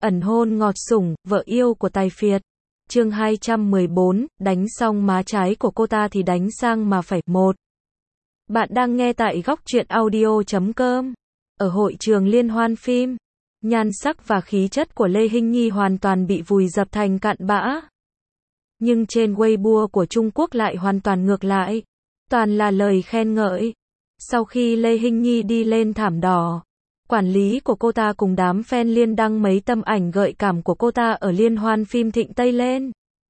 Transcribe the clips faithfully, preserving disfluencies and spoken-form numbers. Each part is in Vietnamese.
ẩn hôn ngọt sủng, vợ yêu của tài phiệt. Chương hai trăm mười bốn, đánh xong má trái của cô ta thì đánh sang mà phải. Một. Bạn đang nghe tại góc truyện audio chấm com. Ở hội trường liên hoan phim, nhan sắc và khí chất của Lê Hinh Nhi hoàn toàn bị vùi dập thành cặn bã. Nhưng trên Weibo của Trung Quốc lại hoàn toàn ngược lại. Toàn là lời khen ngợi. Sau khi Lê Hinh Nhi đi lên thảm đỏ, quản lý của cô ta cùng đám fan liên đăng mấy tấm ảnh gợi cảm của cô ta ở liên hoan phim Thịnh Tây lên.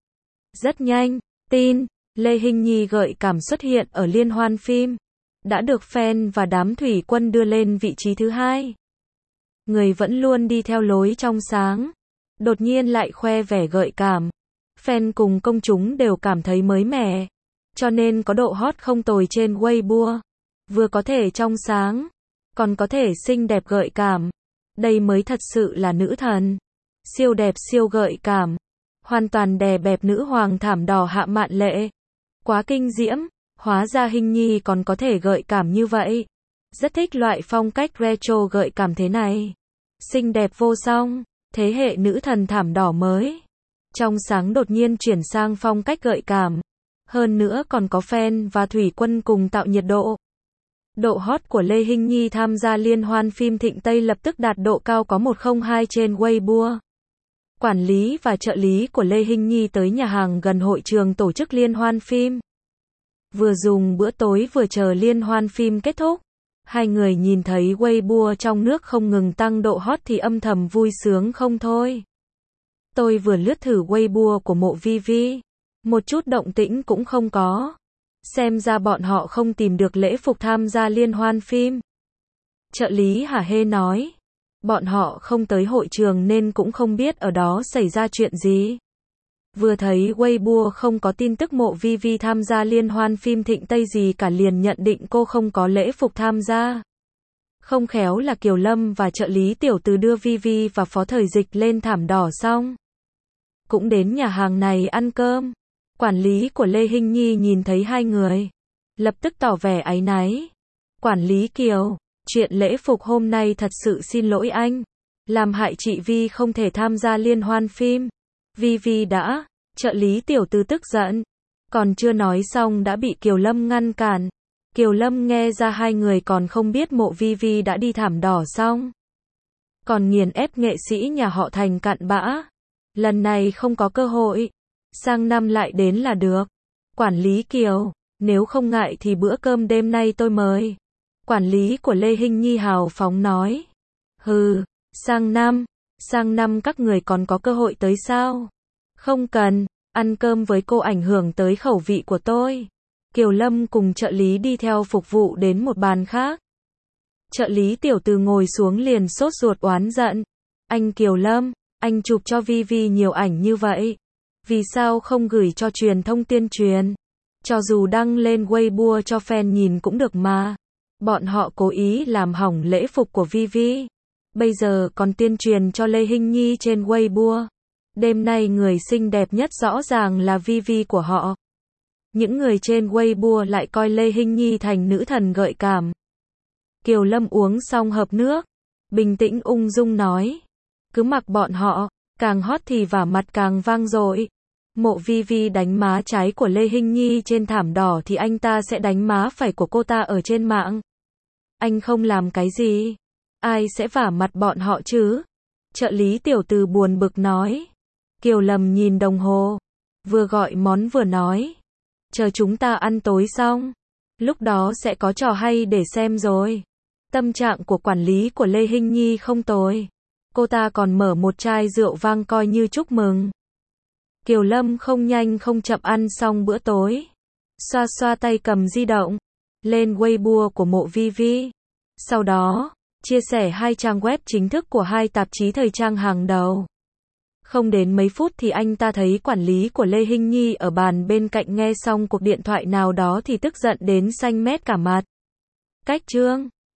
Rất nhanh, tin Lê Hinh Nhi gợi cảm xuất hiện ở liên hoan phim đã được fan và đám thủy quân đưa lên vị trí thứ hai. Người vẫn luôn đi theo lối trong sáng, đột nhiên lại khoe vẻ gợi cảm. Fan cùng công chúng đều cảm thấy mới mẻ, cho nên có độ hot không tồi trên Weibo. Vừa có thể trong sáng, còn có thể xinh đẹp gợi cảm. Đây mới thật sự là nữ thần. Siêu đẹp siêu gợi cảm. Hoàn toàn đè bẹp nữ hoàng thảm đỏ Hạ Mạn Lệ. Quá kinh diễm, hóa ra Hinh Nhi còn có thể gợi cảm như vậy. Rất thích loại phong cách retro gợi cảm thế này. Xinh đẹp vô song, thế hệ nữ thần thảm đỏ mới. Trong sáng đột nhiên chuyển sang phong cách gợi cảm. Hơn nữa còn có fan và thủy quân cùng tạo nhiệt độ. Độ hot của Lê Hinh Nhi tham gia liên hoan phim Thịnh Tây lập tức đạt độ cao có một không hai trên Weibo. Quản lý và trợ lý của Lê Hinh Nhi tới nhà hàng gần hội trường tổ chức liên hoan phim. Vừa dùng bữa tối vừa chờ liên hoan phim kết thúc. Hai người nhìn thấy Weibo trong nước không ngừng tăng độ hot thì âm thầm vui sướng không thôi. Tôi vừa lướt thử Weibo của Mộ Vi Vi. Một chút động tĩnh cũng không có. Xem ra bọn họ không tìm được lễ phục tham gia liên hoan phim. Trợ lý hả hê nói. Bọn họ không tới hội trường nên cũng không biết ở đó xảy ra chuyện gì. Vừa thấy Weibo không có tin tức Mộ Vi Vi tham gia liên hoan phim Thịnh Tây gì cả liền nhận định cô không có lễ phục tham gia. Không khéo là Kiều Lâm và trợ lý tiểu từ đưa Vi Vi và Phó Thời Dịch lên thảm đỏ xong. Cũng đến nhà hàng này ăn cơm. Quản lý của Lê Hinh Nhi nhìn thấy hai người, lập tức tỏ vẻ áy náy. Quản lý Kiều, chuyện lễ phục hôm nay thật sự xin lỗi anh. Làm hại chị Vi không thể tham gia liên hoan phim. Vi Vi đã, trợ lý tiểu tư tức giận. Còn chưa nói xong đã bị Kiều Lâm ngăn cản. Kiều Lâm nghe ra hai người còn không biết Mộ Vi Vi đã đi thảm đỏ xong. Còn nghiền ép nghệ sĩ nhà họ thành cặn bã. Lần này không có cơ hội. Sang năm lại đến là được. Quản lý Kiều, nếu không ngại thì bữa cơm đêm nay tôi mời. Quản lý của Lê Hinh Nhi hào phóng nói. Hừ, sang năm, sang năm các người còn có cơ hội tới sao? Không cần, ăn cơm với cô ảnh hưởng tới khẩu vị của tôi. Kiều Lâm cùng trợ lý đi theo phục vụ đến một bàn khác. Trợ lý tiểu từ ngồi xuống liền sốt ruột oán giận. Anh Kiều Lâm, anh chụp cho Vi Vi nhiều ảnh như vậy. Vì sao không gửi cho truyền thông tuyên truyền? Cho dù đăng lên Weibo cho fan nhìn cũng được mà. Bọn họ cố ý làm hỏng lễ phục của Vi Vi. Bây giờ còn tuyên truyền cho Lê Hinh Nhi trên Weibo. Đêm nay người xinh đẹp nhất rõ ràng là Vi Vi của họ. Những người trên Weibo lại coi Lê Hinh Nhi thành nữ thần gợi cảm. Kiều Lâm uống xong hộp nước. Bình tĩnh ung dung nói. Cứ mặc bọn họ, càng hot thì vả mặt càng vang dội. Mộ Vi Vi đánh má trái của Lê Hinh Nhi trên thảm đỏ thì anh ta sẽ đánh má phải của cô ta ở trên mạng. Anh không làm cái gì. Ai sẽ vả mặt bọn họ chứ? Trợ lý tiểu từ buồn bực nói. Kiều Lâm nhìn đồng hồ. Vừa gọi món vừa nói. Chờ chúng ta ăn tối xong. Lúc đó sẽ có trò hay để xem rồi. Tâm trạng của quản lý của Lê Hinh Nhi không tồi. Cô ta còn mở một chai rượu vang coi như chúc mừng. Kiều Lâm không nhanh không chậm ăn xong bữa tối. Xoa xoa tay cầm di động. Lên Weibo của Mộ Vi Vi. Sau đó, chia sẻ hai trang web chính thức của hai tạp chí thời trang hàng đầu. Không đến mấy phút thì anh ta thấy quản lý của Lê Hinh Nhi ở bàn bên cạnh nghe xong cuộc điện thoại nào đó thì tức giận đến xanh mét cả mặt. Cách chương.